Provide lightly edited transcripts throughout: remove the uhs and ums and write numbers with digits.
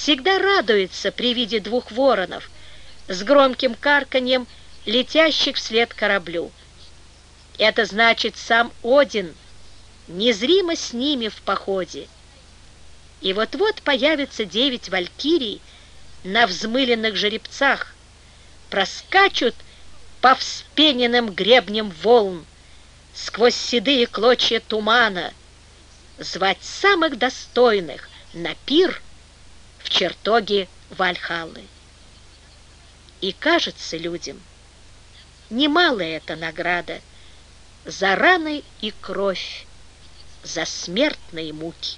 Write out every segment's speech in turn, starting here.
всегда радуется при виде двух воронов с громким карканьем, летящих вслед кораблю. Это значит, сам Один незримо с ними в походе. И вот-вот появятся 9 валькирий на взмыленных жеребцах, проскачут по вспененным гребням волн, сквозь седые клочья тумана, звать самых достойных на пир в чертоге Вальхаллы. И кажется людям, немалая эта награда за раны и кровь, за смертные муки.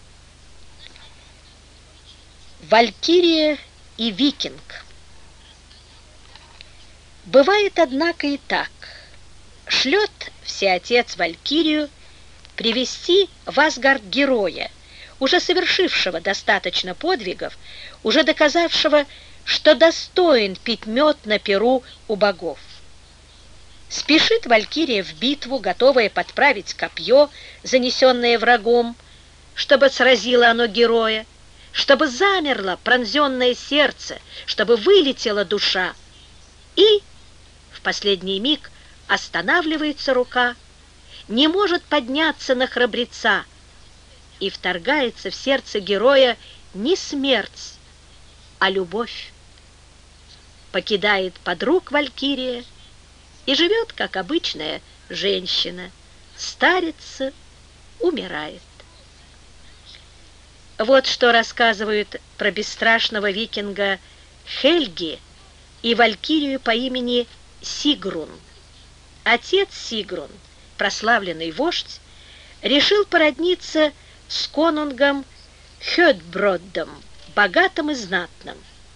Валькирия и викинг. Бывает, однако, и так. Шлет всеотец Валькирию привести в Асгард героя, уже совершившего достаточно подвигов, уже доказавшего, что достоин пить мед на пиру у богов. Спешит Валькирия в битву, готовая подправить копье, занесенное врагом, чтобы сразило оно героя, чтобы замерло пронзенное сердце, чтобы вылетела душа. И в последний миг останавливается рука, не может подняться на храбреца, и вторгается в сердце героя не смерть, а любовь. Покидает подруг Валькирия и живет, как обычная женщина, старится, умирает. Вот что рассказывают про бесстрашного викинга Хельги и валькирию по имени Сигрун. Отец Сигрун, прославленный вождь, решил породниться с конунгом Хёдброддом, богатым и знатным.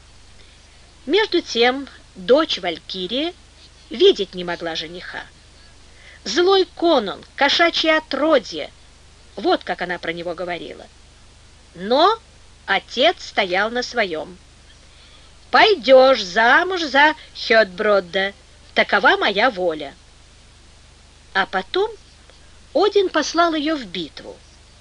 Между тем дочь Валькирия видеть не могла жениха. «Злой конунг, кошачье отродье», вот как она про него говорила. Но отец стоял на своем. «Пойдешь замуж за Хёдбродда, такова моя воля». А потом Один послал ее в битву.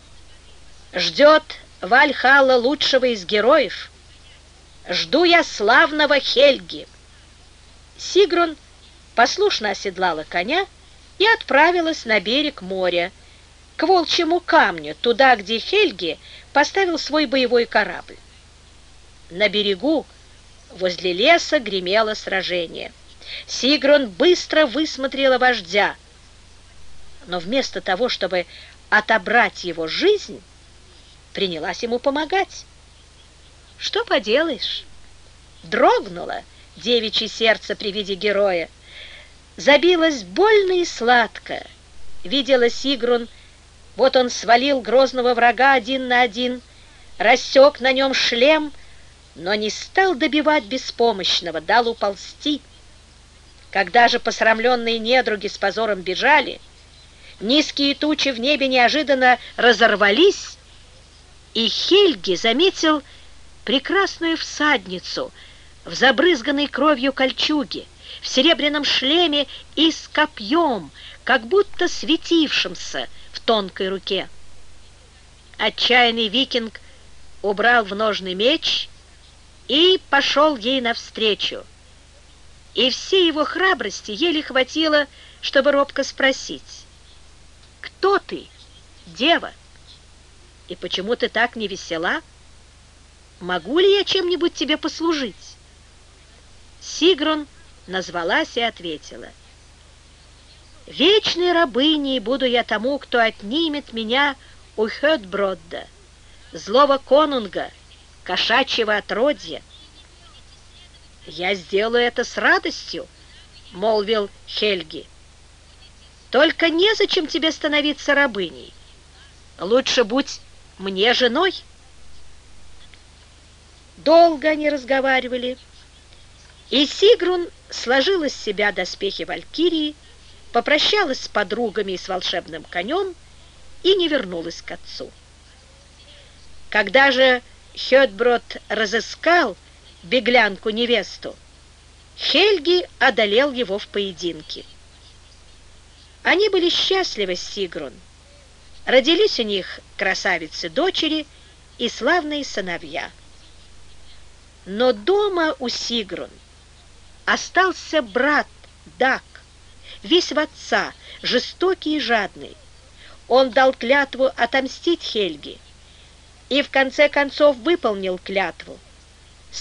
«Ждет Вальхалла лучшего из героев. Жду я славного Хельги». Сигрун послушно оседлала коня и отправилась на берег моря, к Волчьему камню, туда, где Хельги поставил свой боевой корабль. На берегу, возле леса, гремело сражение. Сигрун быстро высмотрела вождя, но вместо того, чтобы отобрать его жизнь, принялась ему помогать. Что поделаешь? Дрогнуло девичье сердце при виде героя, забилось больно и сладко. Видела Сигрун, вот он свалил грозного врага один на один, рассек на нем шлем, но не стал добивать беспомощного, дал уползти. Когда же посрамленные недруги с позором бежали, низкие тучи в небе неожиданно разорвались, и Хельги заметил прекрасную всадницу в забрызганной кровью кольчуге, в серебряном шлеме и с копьем, как будто светившимся в тонкой руке. Отчаянный викинг убрал в ножны меч и пошел ей навстречу. И всей его храбрости еле хватило, чтобы робко спросить: «Кто ты, дева? И почему ты так невесела? Могу ли я чем-нибудь тебе послужить?» Сигрун назвалась и ответила: «Вечной рабыней буду я тому, кто отнимет меня у Хёдбродда, злого конунга, кошачьего отродья». «Я сделаю это с радостью», — молвил Хельги. «Только незачем тебе становиться рабыней. Лучше будь мне женой». Долго они разговаривали, и Сигрун сложила с себя доспехи валькирии, попрощалась с подругами и с волшебным конем и не вернулась к отцу. Когда же Хёдброд разыскал беглянку-невесту, Хельги одолел его в поединке. Они были счастливы с Сигрун. Родились у них красавицы-дочери и славные сыновья. Но дома у Сигрун остался брат Дак, весь в отца, жестокий и жадный. Он дал клятву отомстить Хельге и в конце концов выполнил клятву.